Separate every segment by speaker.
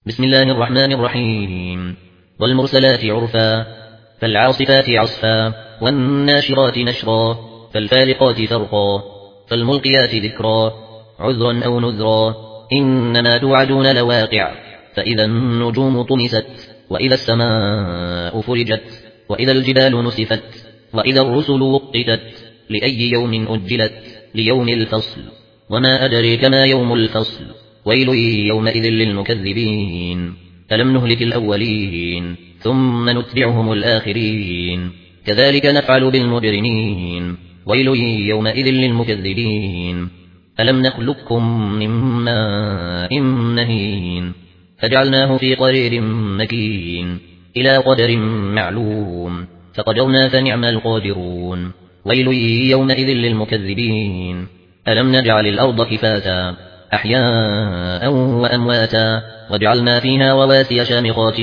Speaker 1: بسم الله الرحمن الرحيم والمرسلات عرفا فالعاصفات عصفا والناشرات نشرا فالفالقات فرقا فالملقيات ذكرا عذرا أو نذرا إنما توعدون لواقع فإذا النجوم طمست وإذا السماء فرجت وإذا الجبال نسفت وإذا الرسل وقتت لأي يوم أجلت ليوم الفصل وما أدريك ما يوم الفصل ويل يومئذ للمكذبين ألم نهلك الأولين ثم نتبعهم الآخرين كذلك نفعل بالمجرمين ويل يومئذ للمكذبين ألم نخلقكم من ماء مهين فجعلناه في قرير مكين إلى قدر معلوم فقدرنا فنعم القادرون ويل يومئذ للمكذبين ألم نجعل الأرض كفاتا أحياء وأمواتا وجعلنا فيها رواسي شامخات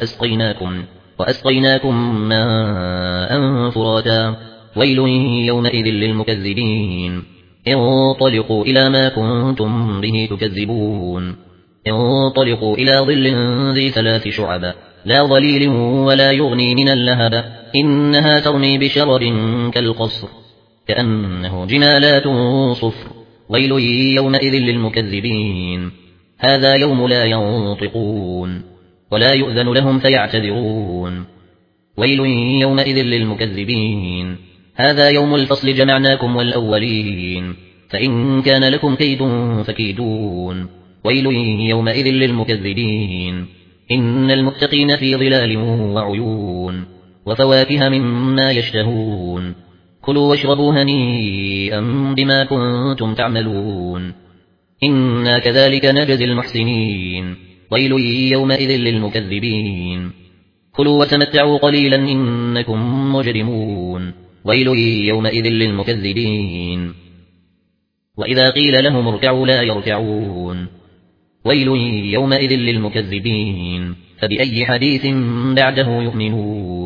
Speaker 1: وأسقيناكم ماء فراتا ويل يومئذ للمكذبين انطلقوا إلى ما كنتم به تكذبون انطلقوا إلى ظل ذي 3 شعب لا ظليل ولا يغني من اللهب إنها ترمي بشرر كالقصر كأنه جمالات صفر ويل يومئذ للمكذبين هذا يوم لا ينطقون ولا يؤذن لهم فيعتذرون ويل يومئذ للمكذبين هذا يوم الفصل جمعناكم والأولين فإن كان لكم كيد فكيدون ويل يومئذ للمكذبين إن المتقين في ظلال وعيون وفواكه مما يشتهون كلوا واشربوا هنيئا بما كنتم تعملون إنا كذلك نجزي المحسنين ويل يومئذ للمكذبين كلوا وتمتعوا قليلا إنكم مجرمون ويل يومئذ للمكذبين وإذا قيل لهم اركعوا لا يركعون ويل يومئذ للمكذبين فبأي حديث بعده يؤمنون